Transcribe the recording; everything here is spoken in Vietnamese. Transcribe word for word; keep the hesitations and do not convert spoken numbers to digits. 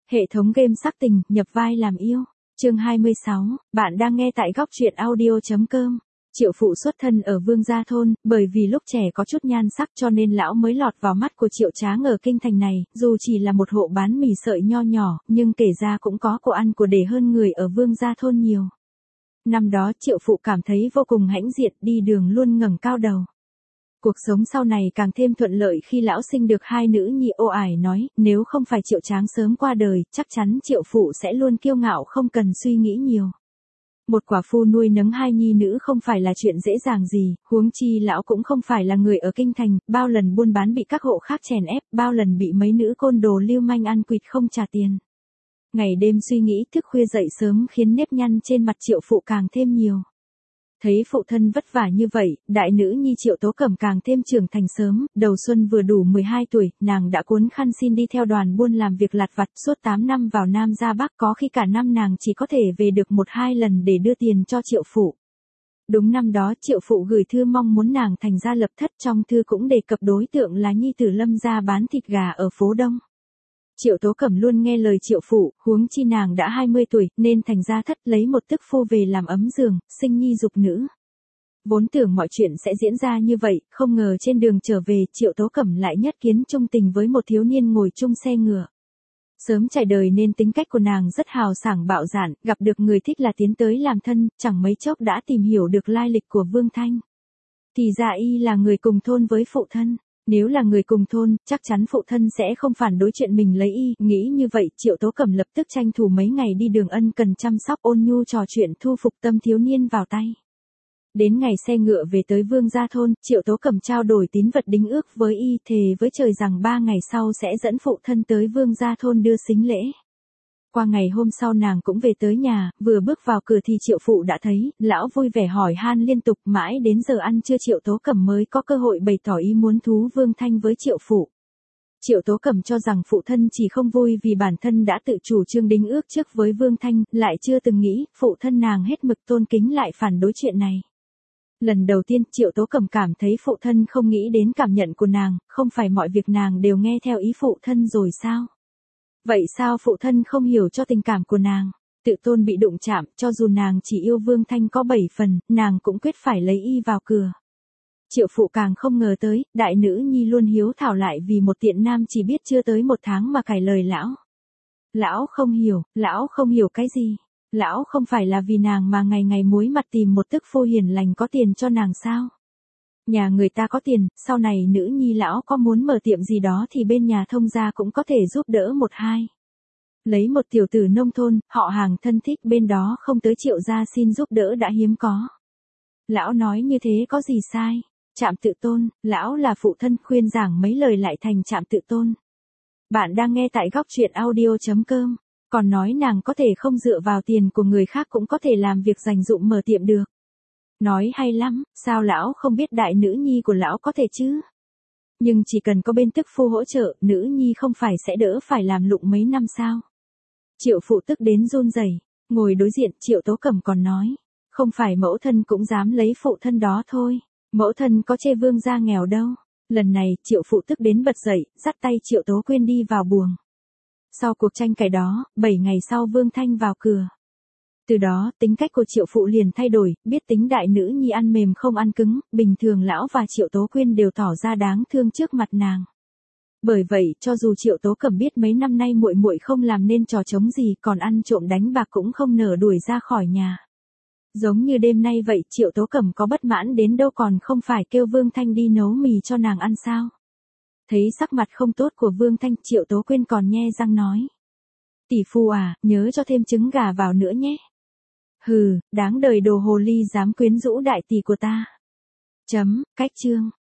Hệ thống game sắc tình, nhập vai làm yêu. Chương hai mươi sáu, bạn đang nghe tại góc truyện audio chấm com. Triệu phụ xuất thân ở Vương Gia Thôn, bởi vì lúc trẻ có chút nhan sắc cho nên lão mới lọt vào mắt của Triệu Tráng ở kinh thành này, dù chỉ là một hộ bán mì sợi nho nhỏ, nhưng kể ra cũng có của ăn của để hơn người ở Vương Gia Thôn nhiều. Năm đó Triệu phụ cảm thấy vô cùng hãnh diện, đi đường luôn ngẩng cao đầu. Cuộc sống sau này càng thêm thuận lợi khi lão sinh được hai nữ nhi. Ô Ải nói, nếu không phải Triệu Tráng sớm qua đời, chắc chắn Triệu phụ sẽ luôn kiêu ngạo không cần suy nghĩ nhiều. Một quả phu nuôi nấng hai nhi nữ không phải là chuyện dễ dàng gì, huống chi lão cũng không phải là người ở kinh thành, bao lần buôn bán bị các hộ khác chèn ép, bao lần bị mấy nữ côn đồ lưu manh ăn quỵt không trả tiền. Ngày đêm suy nghĩ thức khuya dậy sớm khiến nếp nhăn trên mặt Triệu phụ càng thêm nhiều. Thấy phụ thân vất vả như vậy, đại nữ nhi Triệu Tố Cẩm càng thêm trưởng thành sớm, đầu xuân vừa đủ mười hai tuổi, nàng đã cuốn khăn xin đi theo đoàn buôn làm việc lặt vặt suốt tám năm vào Nam ra Bắc, có khi cả năm nàng chỉ có thể về được một hai lần để đưa tiền cho Triệu phụ. Đúng năm đó Triệu phụ gửi thư mong muốn nàng thành gia lập thất, trong thư cũng đề cập đối tượng là nhi tử Lâm gia bán thịt gà ở phố Đông. Triệu Tố Cẩm luôn nghe lời Triệu phụ, huống chi nàng đã hai mươi tuổi, nên thành gia thất lấy một tức phu về làm ấm giường, sinh nhi dục nữ. Vốn tưởng mọi chuyện sẽ diễn ra như vậy, không ngờ trên đường trở về, Triệu Tố Cẩm lại nhất kiến chung tình với một thiếu niên ngồi chung xe ngựa. Sớm trải đời nên tính cách của nàng rất hào sảng bạo dạn, gặp được người thích là tiến tới làm thân, chẳng mấy chốc đã tìm hiểu được lai lịch của Vương Thanh. Thì ra y là người cùng thôn với phụ thân. Nếu là người cùng thôn, chắc chắn phụ thân sẽ không phản đối chuyện mình lấy y, nghĩ như vậy, Triệu Tố Cẩm lập tức tranh thủ mấy ngày đi đường ân cần chăm sóc ôn nhu trò chuyện thu phục tâm thiếu niên vào tay. Đến ngày xe ngựa về tới Vương Gia Thôn, Triệu Tố Cẩm trao đổi tín vật đính ước với y, thề với trời rằng ba ngày sau sẽ dẫn phụ thân tới Vương Gia Thôn đưa sính lễ. Qua ngày hôm sau nàng cũng về tới nhà, vừa bước vào cửa thì Triệu phụ đã thấy, lão vui vẻ hỏi han liên tục, mãi đến giờ ăn trưa Triệu Tố Cẩm mới có cơ hội bày tỏ ý muốn thú Vương Thanh với Triệu phụ. Triệu Tố Cẩm cho rằng phụ thân chỉ không vui vì bản thân đã tự chủ trương đính ước trước với Vương Thanh, lại chưa từng nghĩ, phụ thân nàng hết mực tôn kính lại phản đối chuyện này. Lần đầu tiên Triệu Tố Cẩm cảm thấy phụ thân không nghĩ đến cảm nhận của nàng, không phải mọi việc nàng đều nghe theo ý phụ thân rồi sao? Vậy sao phụ thân không hiểu cho tình cảm của nàng? Tự tôn bị đụng chạm, cho dù nàng chỉ yêu Vương Thanh có bảy phần, nàng cũng quyết phải lấy y vào cửa. Triệu phụ càng không ngờ tới, đại nữ nhi luôn hiếu thảo lại vì một tiện nam chỉ biết chưa tới một tháng mà cải lời lão. Lão không hiểu, lão không hiểu cái gì? Lão không phải là vì nàng mà ngày ngày muối mặt tìm một tức phu hiền lành có tiền cho nàng sao? Nhà người ta có tiền, sau này nữ nhi lão có muốn mở tiệm gì đó thì bên nhà thông gia cũng có thể giúp đỡ một hai. Lấy một tiểu tử nông thôn, họ hàng thân thích bên đó không tới Triệu gia xin giúp đỡ đã hiếm có. Lão nói như thế có gì sai? Trạm tự tôn, lão là phụ thân khuyên giảng mấy lời lại thành trạm tự tôn. Bạn đang nghe tại góc truyện audio chấm com, còn nói nàng có thể không dựa vào tiền của người khác cũng có thể làm việc dành dụm mở tiệm được. Nói hay lắm, sao lão không biết đại nữ nhi của lão có thể chứ? Nhưng chỉ cần có bên tức phu hỗ trợ, nữ nhi không phải sẽ đỡ phải làm lụng mấy năm sao? Triệu phụ tức đến run rẩy, ngồi đối diện Triệu Tố Cẩm còn nói, không phải mẫu thân cũng dám lấy phụ thân đó thôi, mẫu thân có chê Vương gia nghèo đâu. Lần này Triệu phụ tức đến bật dậy, dắt tay Triệu Tố Quyên đi vào buồng. Sau cuộc tranh cãi đó, bảy ngày sau Vương Thanh vào cửa. Từ đó, tính cách của Triệu phụ liền thay đổi, biết tính đại nữ nhi ăn mềm không ăn cứng, bình thường lão và Triệu Tố Quyên đều tỏ ra đáng thương trước mặt nàng. Bởi vậy, cho dù Triệu Tố Cẩm biết mấy năm nay muội muội không làm nên trò trống gì, còn ăn trộm đánh bạc cũng không nỡ đuổi ra khỏi nhà. Giống như đêm nay vậy, Triệu Tố Cẩm có bất mãn đến đâu còn không phải kêu Vương Thanh đi nấu mì cho nàng ăn sao? Thấy sắc mặt không tốt của Vương Thanh, Triệu Tố Quyên còn nhe răng nói. Tỷ phu à, nhớ cho thêm trứng gà vào nữa nhé. Hừ, đáng đời đồ hồ ly dám quyến rũ đại tỷ của ta. Chấm, cách chương.